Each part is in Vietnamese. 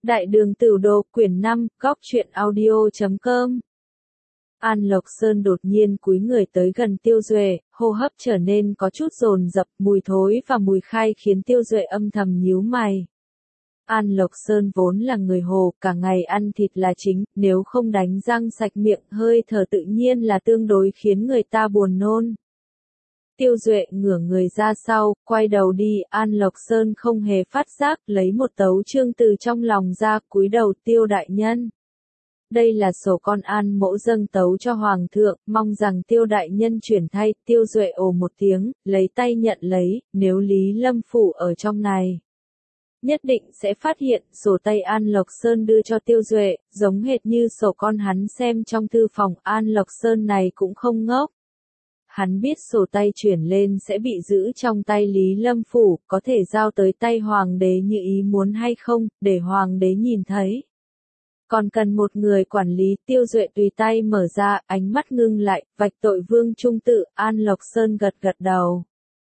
Đại đường Tửu Đồ, quyển 5, góc truyện audio.com. An Lộc Sơn đột nhiên cúi người tới gần Tiêu Duệ, hô hấp trở nên có chút dồn dập, mùi thối và mùi khai khiến Tiêu Duệ âm thầm nhíu mày. An Lộc Sơn vốn là người Hồ, cả ngày ăn thịt là chính, nếu không đánh răng sạch miệng, hơi thở tự nhiên là tương đối khiến người ta buồn nôn. Tiêu Duệ ngửa người ra sau, quay đầu đi, An Lộc Sơn không hề phát giác, lấy một tấu chương từ trong lòng ra, cúi đầu, Tiêu đại nhân. Đây là sổ con An mỗ dâng tấu cho Hoàng thượng, mong rằng Tiêu đại nhân chuyển thay. Tiêu Duệ ồ một tiếng, lấy tay nhận lấy, nếu Lý Lâm Phủ ở trong này. Nhất định sẽ phát hiện, sổ tay An Lộc Sơn đưa cho Tiêu Duệ, giống hệt như sổ con hắn xem trong thư phòng. An Lộc Sơn này cũng không ngốc. Hắn biết sổ tay chuyển lên sẽ bị giữ trong tay Lý Lâm Phủ, có thể giao tới tay Hoàng đế như ý muốn hay không, để Hoàng đế nhìn thấy. Còn cần một người quản lý. Tiêu Duệ tùy tay mở ra, ánh mắt ngưng lại, vạch tội Vương Trung Tự. An Lộc Sơn gật gật đầu.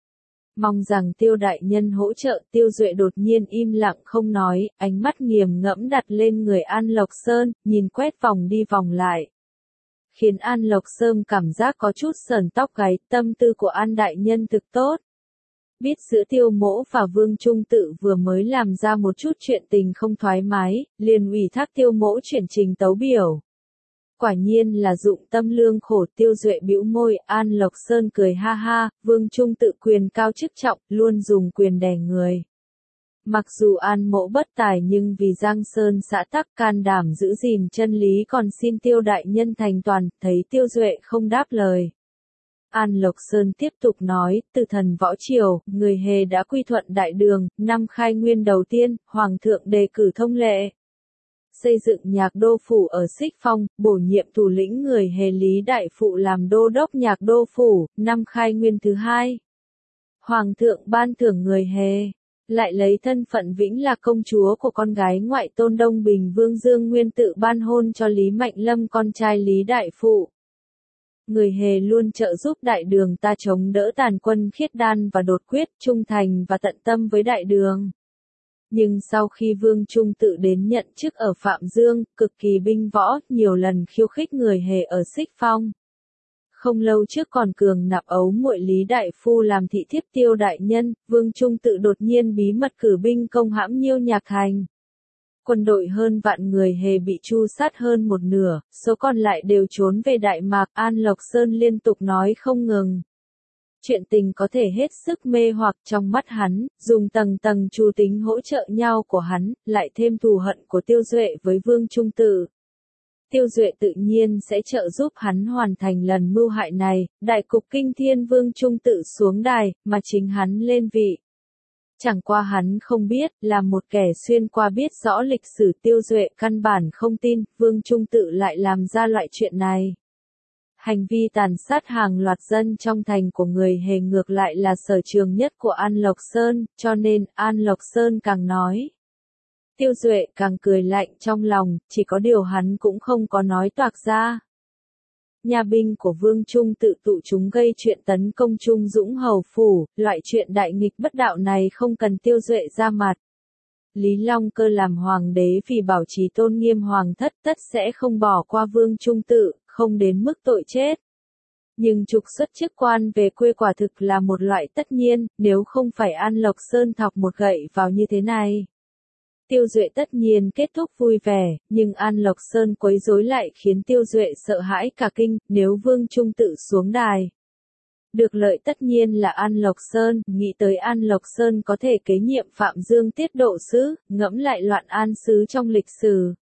Mong rằng Tiêu đại nhân hỗ trợ. Tiêu Duệ đột nhiên im lặng không nói, ánh mắt nghiền ngẫm đặt lên người An Lộc Sơn, nhìn quét vòng đi vòng lại. Khiến An Lộc Sơn cảm giác có chút sởn tóc gáy. Tâm tư của An đại nhân thực tốt. Biết giữa Tiêu mỗ và Vương Trung Tự vừa mới làm ra một chút chuyện tình không thoải mái, liền ủy thác Tiêu mỗ chuyển trình tấu biểu. Quả nhiên là dụng tâm lương khổ. Tiêu Duệ bĩu môi. An Lộc Sơn cười ha ha, Vương Trung Tự quyền cao chức trọng, luôn dùng quyền đè người. Mặc dù An mỗ bất tài nhưng vì Giang Sơn xã tắc can đảm giữ gìn chân lý, còn xin Tiêu đại nhân thành toàn. Thấy Tiêu Duệ không đáp lời, An Lộc Sơn tiếp tục nói, từ thần võ triều, người Hề đã quy thuận đại đường. Năm khai nguyên đầu tiên, Hoàng thượng đề cử thông lệ xây dựng nhạc đô phủ ở Xích Phong, bổ nhiệm thủ lĩnh người Hề Lý Đại Phụ làm đô đốc nhạc đô phủ. Năm khai nguyên thứ hai, Hoàng thượng ban thưởng người Hề, lại lấy thân phận Vĩnh là công chúa của con gái ngoại tôn Đông Bình Vương Dương Nguyên tự ban hôn cho Lý Mạnh Lâm, con trai Lý Đại Phụ. Người Hề luôn trợ giúp đại đường ta chống đỡ tàn quân Khiết Đan và đột quyết, trung thành và tận tâm với đại đường. Nhưng sau khi Vương Trung Tự đến nhận chức ở Phạm Dương, cực kỳ binh võ, nhiều lần khiêu khích người Hề ở Xích Phong. Không lâu trước còn cường nạp ấu muội Lý Đại Phu làm thị thiếp Tiêu đại nhân. Vương Trung Tự đột nhiên bí mật cử binh công hãm Nhiêu Nhạc Thành. Quân đội hơn vạn người Hề bị tru sát hơn một nửa, số còn lại đều trốn về Đại Mạc. An Lộc Sơn liên tục nói không ngừng. Chuyện tình có thể hết sức mê hoặc trong mắt hắn, dùng tầng tầng trù tính hỗ trợ nhau của hắn, lại thêm thù hận của Tiêu Duệ với Vương Trung Tự. Tiêu Duệ tự nhiên sẽ trợ giúp hắn hoàn thành lần mưu hại này. Đại cục kinh thiên, Vương Trung Tự xuống đài, mà chính hắn lên vị. Chẳng qua hắn không biết, là một kẻ xuyên qua biết rõ lịch sử. Tiêu Duệ căn bản không tin, Vương Trung Tự lại làm ra loại chuyện này. Hành vi tàn sát hàng loạt dân trong thành của người Hề ngược lại là sở trường nhất của An Lộc Sơn, cho nên An Lộc Sơn càng nói. Tiêu Duệ càng cười lạnh trong lòng, chỉ có điều hắn cũng không có nói toạc ra. Nhà binh của Vương Trung Tự tụ chúng gây chuyện tấn công Trung Dũng Hầu Phủ, loại chuyện đại nghịch bất đạo này không cần Tiêu Duệ ra mặt. Lý Long Cơ làm hoàng đế vì bảo trì tôn nghiêm hoàng thất, tất sẽ không bỏ qua Vương Trung Tự, không đến mức tội chết. Nhưng trục xuất chức quan về quê quả thực là một loại tất nhiên, nếu không phải An Lộc Sơn thọc một gậy vào như thế này. Tiêu Duệ tất nhiên kết thúc vui vẻ, nhưng An Lộc Sơn quấy rối lại khiến Tiêu Duệ sợ hãi cả kinh. Nếu Vương Trung Tự xuống đài, được lợi tất nhiên là An Lộc Sơn. Nghĩ tới An Lộc Sơn có thể kế nhiệm Phạm Dương tiết độ sứ, ngẫm lại loạn an sứ trong lịch sử.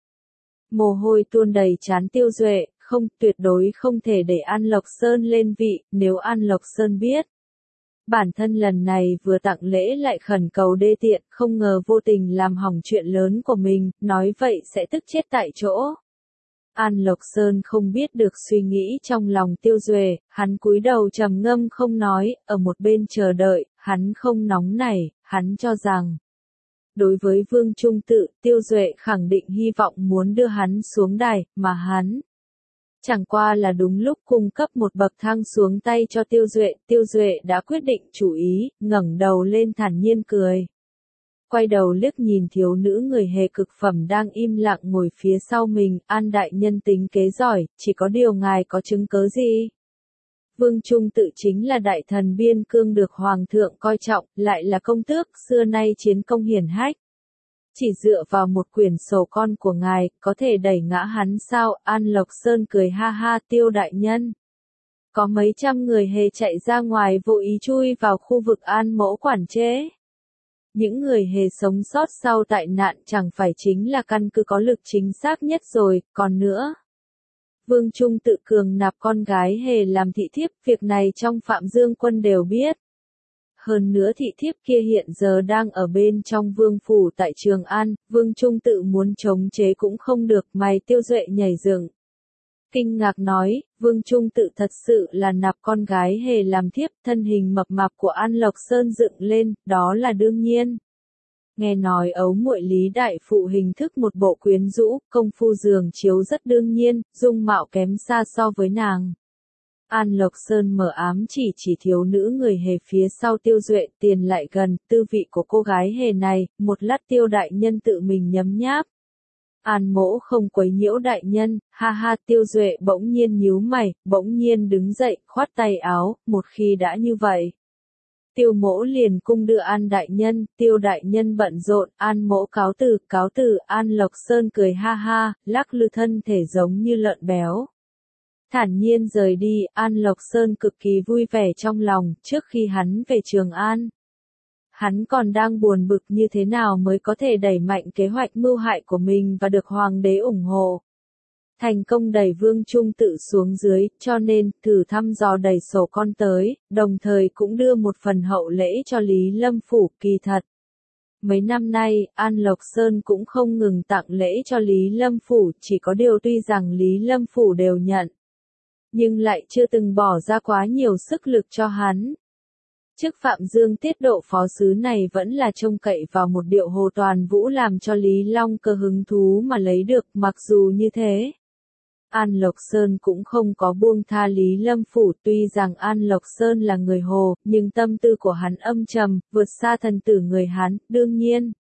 Mồ hôi tuôn đầy trán Tiêu Duệ, không, tuyệt đối không thể để An Lộc Sơn lên vị. Nếu An Lộc Sơn biết bản thân lần này vừa tặng lễ lại khẩn cầu đê tiện, không ngờ vô tình làm hỏng chuyện lớn của mình, nói vậy sẽ tức chết tại chỗ. An Lộc Sơn không biết được suy nghĩ trong lòng Tiêu Duệ, hắn cúi đầu trầm ngâm không nói, ở một bên chờ đợi. Hắn không nóng nảy, hắn cho rằng đối với Vương Trung Tự, Tiêu Duệ khẳng định hy vọng muốn đưa hắn xuống đài, mà hắn chẳng qua là đúng lúc cung cấp một bậc thang xuống tay cho Tiêu Duệ. Tiêu Duệ đã quyết định chủ ý, ngẩng đầu lên thản nhiên cười. quay đầu liếc nhìn thiếu nữ người hề cực phẩm đang im lặng ngồi phía sau mình, An đại nhân tính kế giỏi, chỉ có điều ngài có chứng cớ gì? Vương Trung Tự chính là đại thần biên cương được hoàng thượng coi trọng, lại là công tước, xưa nay chiến công hiển hách. Chỉ dựa vào một quyển sổ con của ngài, có thể đẩy ngã hắn sao? An Lộc Sơn cười ha ha, Tiêu đại nhân. Có mấy trăm người hề chạy ra ngoài vô ý chui vào khu vực An Mỗ quản chế. Những người hề sống sót sau tai nạn chẳng phải chính là căn cứ có lực chính xác nhất rồi, còn nữa. Vương Trung Tự cường nạp con gái hề làm thị thiếp, việc này trong Phạm Dương Quân đều biết. Hơn nữa thị thiếp kia hiện giờ đang ở bên trong vương phủ tại Trường An, Vương Trung Tự muốn chống chế cũng không được, mày Tiêu Duệ nhảy dựng. Kinh ngạc nói, Vương Trung Tự thật sự là nạp con gái hề làm thiếp, thân hình mập mạp của An Lộc Sơn dựng lên, đó là đương nhiên. Nghe nói ấu muội Lý đại phụ hình thức một bộ quyến rũ, công phu giường chiếu rất đương nhiên, dung mạo kém xa so với nàng. An Lộc Sơn mở ám chỉ thiếu nữ người hề phía sau Tiêu Duệ, tiền lại gần, tư vị của cô gái hề này, một lát Tiêu đại nhân tự mình nhấm nháp. An Mỗ không quấy nhiễu đại nhân, ha ha. Tiêu Duệ bỗng nhiên nhíu mày, bỗng nhiên đứng dậy, khoát tay áo, một khi đã như vậy. Tiêu Mỗ liền cung đưa An đại nhân, Tiêu đại nhân bận rộn, An Mỗ cáo từ, An Lộc Sơn cười ha ha, lắc lư thân thể giống như lợn béo. Thản nhiên rời đi, An Lộc Sơn cực kỳ vui vẻ trong lòng, trước khi hắn về Trường An. Hắn còn đang buồn bực như thế nào mới có thể đẩy mạnh kế hoạch mưu hại của mình và được hoàng đế ủng hộ. Thành công đẩy Vương Trung Tự xuống dưới, cho nên, thử thăm dò đẩy sổ con tới, đồng thời cũng đưa một phần hậu lễ cho Lý Lâm Phủ, kỳ thật. Mấy năm nay, An Lộc Sơn cũng không ngừng tặng lễ cho Lý Lâm Phủ, chỉ có điều tuy rằng Lý Lâm Phủ đều nhận. Nhưng lại chưa từng bỏ ra quá nhiều sức lực cho hắn. Chức Phạm Dương tiết độ phó sứ này vẫn là trông cậy vào một điệu Hồ Toàn Vũ làm cho Lý Long Cơ hứng thú mà lấy được, mặc dù như thế. An Lộc Sơn cũng không có buông tha Lý Lâm Phủ, tuy rằng An Lộc Sơn là người Hồ, nhưng tâm tư của hắn âm trầm, vượt xa thần tử người Hán, đương nhiên.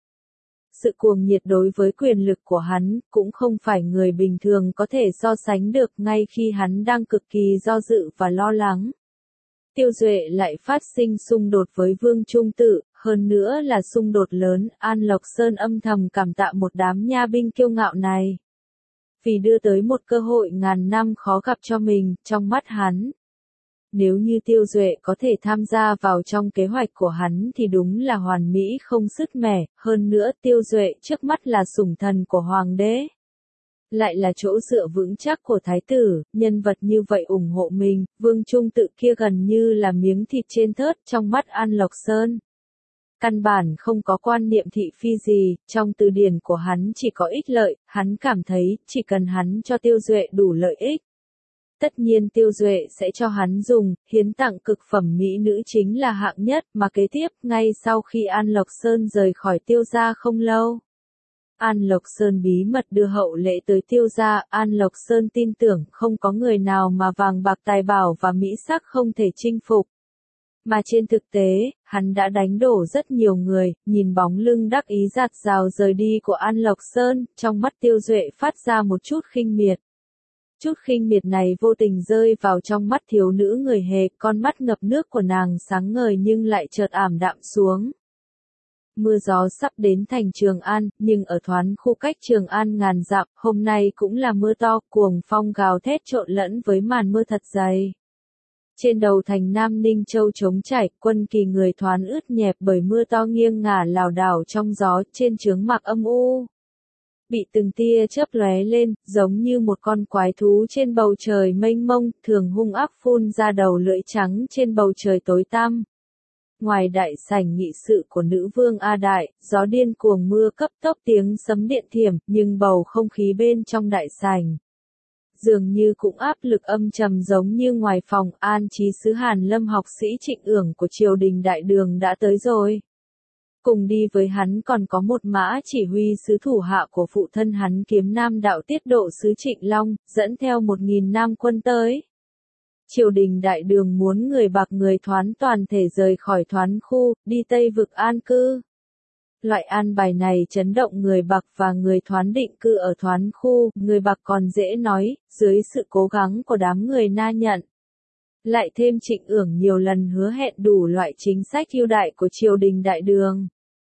Sự cuồng nhiệt đối với quyền lực của hắn, cũng không phải người bình thường có thể so sánh được ngay khi hắn đang cực kỳ do dự và lo lắng. Tiêu Duệ lại phát sinh xung đột với Vương Trung Tự, hơn nữa là xung đột lớn, An Lộc Sơn âm thầm cảm tạ một đám nha binh kiêu ngạo này. Vì đưa tới một cơ hội ngàn năm khó gặp cho mình, trong mắt hắn. Nếu như Tiêu Duệ có thể tham gia vào trong kế hoạch của hắn thì đúng là hoàn mỹ không sứt mẻ, hơn nữa Tiêu Duệ trước mắt là sủng thần của hoàng đế. Lại là chỗ dựa vững chắc của thái tử, nhân vật như vậy ủng hộ mình, Vương Trung Tự kia gần như là miếng thịt trên thớt trong mắt An Lộc Sơn. Căn bản không có quan niệm thị phi gì, trong từ điển của hắn chỉ có ích lợi, hắn cảm thấy chỉ cần hắn cho Tiêu Duệ đủ lợi ích. Tất nhiên Tiêu Duệ sẽ cho hắn dùng, hiến tặng cực phẩm mỹ nữ chính là hạng nhất, mà kế tiếp, ngay sau khi An Lộc Sơn rời khỏi Tiêu gia không lâu. An Lộc Sơn bí mật đưa hậu lễ tới Tiêu gia, An Lộc Sơn tin tưởng không có người nào mà vàng bạc tài bảo và mỹ sắc không thể chinh phục. Mà trên thực tế, hắn đã đánh đổ rất nhiều người, nhìn bóng lưng đắc ý dạt dào rời đi của An Lộc Sơn, trong mắt Tiêu Duệ phát ra một chút khinh miệt. Chút khinh miệt này vô tình rơi vào trong mắt thiếu nữ người hề, con mắt ngập nước của nàng sáng ngời nhưng lại chợt ảm đạm xuống. Mưa gió sắp đến thành Trường An, nhưng ở thoáng khu cách Trường An ngàn dặm, hôm nay cũng là mưa to, cuồng phong gào thét trộn lẫn với màn mưa thật dày. Trên đầu thành Nam Ninh Châu trống trải, quân kỳ người thoáng ướt nhẹp bởi mưa to nghiêng ngả lảo đảo trong gió, trên chướng mạc âm u. Bị từng tia chớp lóe lên, giống như một con quái thú trên bầu trời mênh mông, thường hung ác phun ra đầu lưỡi trắng trên bầu trời tối tăm. Ngoài đại sảnh nghị sự của nữ vương A Đại, gió điên cuồng mưa cấp tốc tiếng sấm điện thiểm, nhưng bầu không khí bên trong đại sảnh dường như cũng áp lực âm trầm giống như ngoài phòng. An Chí sứ Hàn Lâm học sĩ Trịnh Ưởng của triều đình đại đường đã tới rồi. Cùng đi với hắn còn có một mã chỉ huy sứ thủ hạ của phụ thân hắn Kiếm Nam đạo tiết độ sứ Trịnh Long, dẫn theo 1000 nam quân tới. Triều đình đại đường muốn người bạc người Thoán toàn thể rời khỏi Thoán khu, đi Tây vực an cư. Loại an bài này chấn động người Bạc và người Thoán định cư ở Thoán khu, người Bạc còn dễ nói, dưới sự cố gắng của đám người Na Nhận. Lại thêm Trịnh Ưởng nhiều lần hứa hẹn đủ loại chính sách ưu đại của triều đình Đại Đường.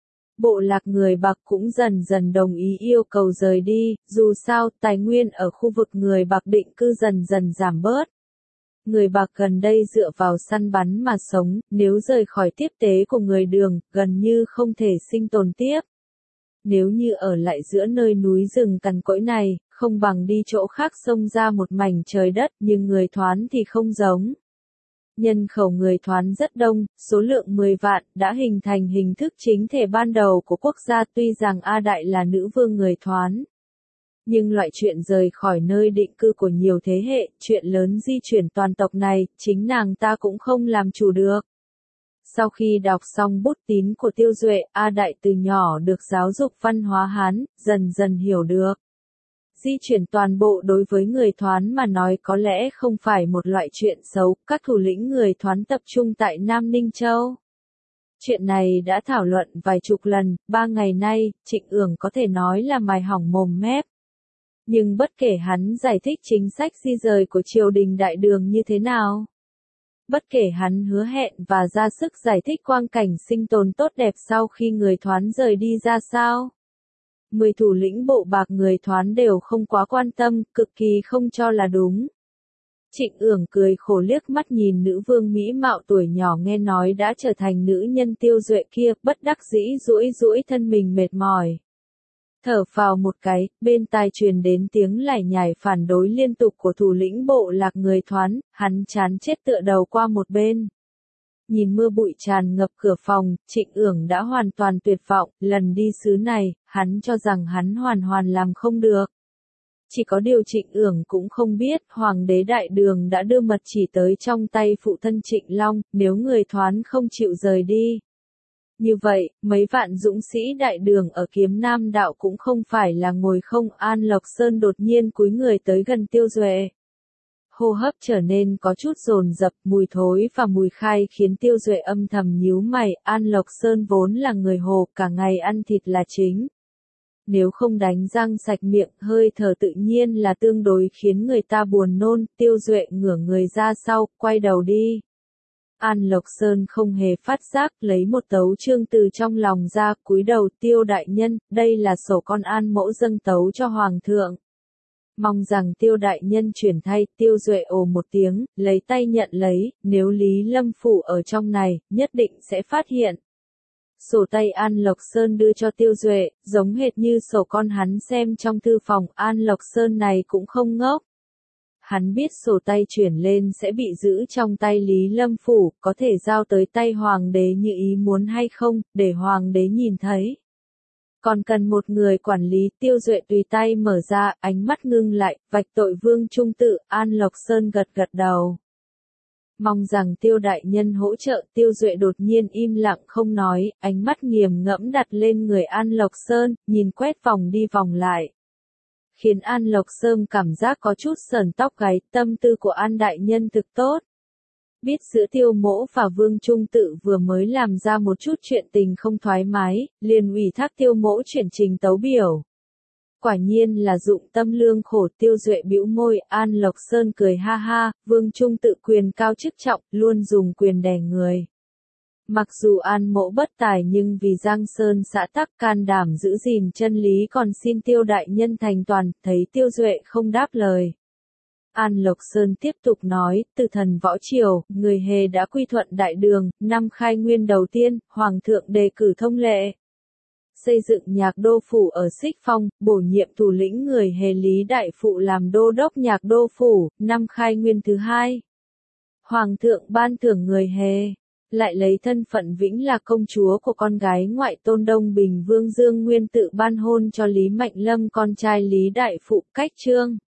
Bộ lạc người Bạc cũng dần dần đồng ý yêu cầu rời đi, dù sao tài nguyên ở khu vực người Bạc định cư dần dần giảm bớt. Người Bạc gần đây dựa vào săn bắn mà sống, nếu rời khỏi tiếp tế của người Đường, gần như không thể sinh tồn tiếp. Nếu như ở lại giữa nơi núi rừng cằn cỗi này, không bằng đi chỗ khác xông ra một mảnh trời đất, nhưng người Thoán thì không giống. Nhân khẩu người Thoán rất đông, số lượng 10 vạn, đã hình thành hình thức chính thể ban đầu của quốc gia tuy rằng A Đại là nữ vương người Thoán. Nhưng loại chuyện rời khỏi nơi định cư của nhiều thế hệ, chuyện lớn di chuyển toàn tộc này, chính nàng ta cũng không làm chủ được. Sau khi đọc xong bút tín của Tiêu Duệ, A Đại từ nhỏ được giáo dục văn hóa Hán, dần dần hiểu được. Di chuyển toàn bộ đối với người Thoán mà nói có lẽ không phải một loại chuyện xấu, các thủ lĩnh người Thoán tập trung tại Nam Ninh Châu. Chuyện này đã thảo luận vài chục lần, 3 ngày nay, Trịnh Ưởng có thể nói là mài hỏng mồm mép. Nhưng bất kể hắn giải thích chính sách di rời của triều đình Đại Đường như thế nào, bất kể hắn hứa hẹn và ra sức giải thích quang cảnh sinh tồn tốt đẹp sau khi người Thoán rời đi ra sao, 10 thủ lĩnh bộ bạc người Thoán đều không quá quan tâm, cực kỳ không cho là đúng. Trịnh Ưởng cười khổ liếc mắt nhìn nữ vương mỹ mạo tuổi nhỏ nghe nói đã trở thành nữ nhân Tiêu Duệ kia, bất đắc dĩ duỗi thân mình mệt mỏi. Thở phào một cái, bên tai truyền đến tiếng lải nhải phản đối liên tục của thủ lĩnh bộ lạc người Thoán, hắn chán chết tựa đầu qua một bên. Nhìn mưa bụi tràn ngập cửa phòng, Trịnh Ưởng đã hoàn toàn tuyệt vọng, lần đi xứ này, hắn cho rằng hắn hoàn làm không được. Chỉ có điều Trịnh Ưởng cũng không biết, Hoàng đế Đại Đường đã đưa mật chỉ tới trong tay phụ thân Trịnh Long, nếu người Thoán không chịu rời đi. Như vậy, mấy vạn dũng sĩ Đại Đường ở Kiếm Nam Đạo cũng không phải là ngồi không. An Lộc Sơn đột nhiên cúi người tới gần Tiêu Duệ. Hô hấp trở nên có chút dồn dập, mùi thối và mùi khai khiến Tiêu Duệ âm thầm nhíu mày. An Lộc Sơn vốn là người Hồ, cả ngày ăn thịt là chính. Nếu không đánh răng sạch miệng, hơi thở tự nhiên là tương đối khiến người ta buồn nôn. Tiêu Duệ ngửa người ra sau, quay đầu đi. An Lộc Sơn không hề phát giác, lấy một tấu chương từ trong lòng ra, cúi đầu. Tiêu đại nhân, đây là sổ con An mẫu dâng tấu cho Hoàng thượng. Mong rằng Tiêu đại nhân chuyển thay. Tiêu Duệ ồ một tiếng, lấy tay nhận lấy, nếu Lý Lâm Phủ ở trong này, nhất định sẽ phát hiện. Sổ tay An Lộc Sơn đưa cho Tiêu Duệ, giống hệt như sổ con hắn xem trong thư phòng. An Lộc Sơn này cũng không ngốc. Hắn biết sổ tay chuyển lên sẽ bị giữ trong tay Lý Lâm Phủ, có thể giao tới tay Hoàng đế như ý muốn hay không, để Hoàng đế nhìn thấy. Còn cần một người quản lý. Tiêu Duệ tùy tay mở ra, ánh mắt ngưng lại, vạch tội Vương Trung Tự. An Lộc Sơn gật đầu. Mong rằng Tiêu đại nhân hỗ trợ. Tiêu Duệ đột nhiên im lặng không nói, ánh mắt nghiền ngẫm đặt lên người An Lộc Sơn, nhìn quét vòng đi vòng lại. Khiến An Lộc Sơn cảm giác có chút sởn tóc gáy. Tâm tư của An đại nhân thực tốt. Biết giữa Tiêu Mỗ và Vương Trung Tự vừa mới làm ra một chút chuyện tình không thoải mái, liền ủy thác Tiêu Mỗ chuyển trình tấu biểu. Quả nhiên là dụng tâm lương khổ. Tiêu Duệ bĩu môi. An Lộc Sơn cười ha ha, Vương Trung Tự quyền cao chức trọng, luôn dùng quyền đè người. Mặc dù An Mỗ bất tài nhưng vì Giang Sơn xã tắc can đảm giữ gìn chân lý còn xin Tiêu đại nhân thành toàn. Thấy Tiêu Duệ không đáp lời, An Lộc Sơn tiếp tục nói, từ thần võ triều, người Hề đã quy thuận Đại Đường. Năm khai nguyên đầu tiên, Hoàng thượng đề cử thông lệ xây dựng nhạc đô phủ ở Xích Phong, bổ nhiệm thủ lĩnh người Hề Lý Đại Phụ làm đô đốc nhạc đô phủ. Năm khai nguyên thứ hai, Hoàng thượng ban thưởng người Hề, lại lấy thân phận Vĩnh là công chúa của con gái ngoại tôn Đông Bình Vương Dương Nguyên Tự ban hôn cho Lý Mạnh Lâm con trai Lý Đại Phụ. Cách chương